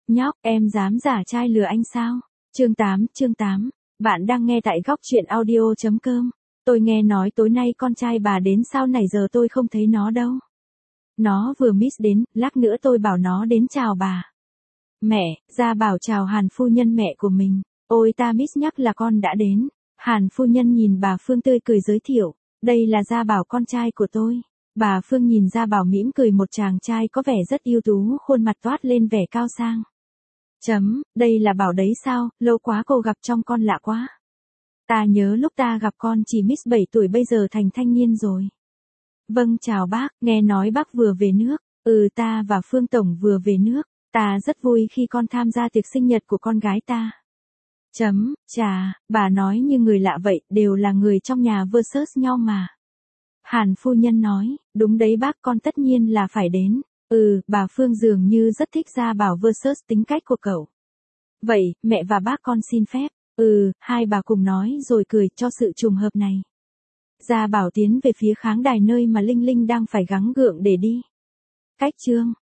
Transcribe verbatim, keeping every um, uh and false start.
Nhóc, em dám giả trai lừa anh sao? Chương tám, chương tám. Bạn đang nghe tại góc truyện audio chấm com. Tôi nghe nói tối nay con trai bà đến sao nãy giờ tôi không thấy nó đâu. Nó vừa miss đến, lát nữa tôi bảo nó đến chào bà. Mẹ, ra bảo chào Hàn phu nhân mẹ của mình. Ôi ta miss nhắc là con đã đến. Hàn phu nhân nhìn bà Phương tươi cười giới thiệu. Đây là Gia Bảo con trai của tôi. Bà Phương nhìn Gia Bảo mỉm cười một chàng trai có vẻ rất ưu tú, khuôn mặt toát lên vẻ cao sang. Chấm, đây là Bảo đấy sao, lâu quá cô gặp trông con lạ quá. Ta nhớ lúc ta gặp con chỉ miss bảy tuổi bây giờ thành thanh niên rồi. Vâng chào bác, nghe nói bác vừa về nước. Ừ ta và Phương Tổng vừa về nước. Ta rất vui khi con tham gia tiệc sinh nhật của con gái ta. Chấm, chà, bà nói như người lạ vậy, đều là người trong nhà versus nhau mà. Hàn phu nhân nói, đúng đấy bác, con tất nhiên là phải đến. Ừ, bà Phương dường như rất thích Gia Bảo versus tính cách của cậu. Vậy, mẹ và bác con xin phép. Ừ, hai bà cùng nói rồi cười cho sự trùng hợp này. Gia Bảo tiến về phía khán đài nơi mà Linh Linh đang phải gắng gượng để đi. Cách chương.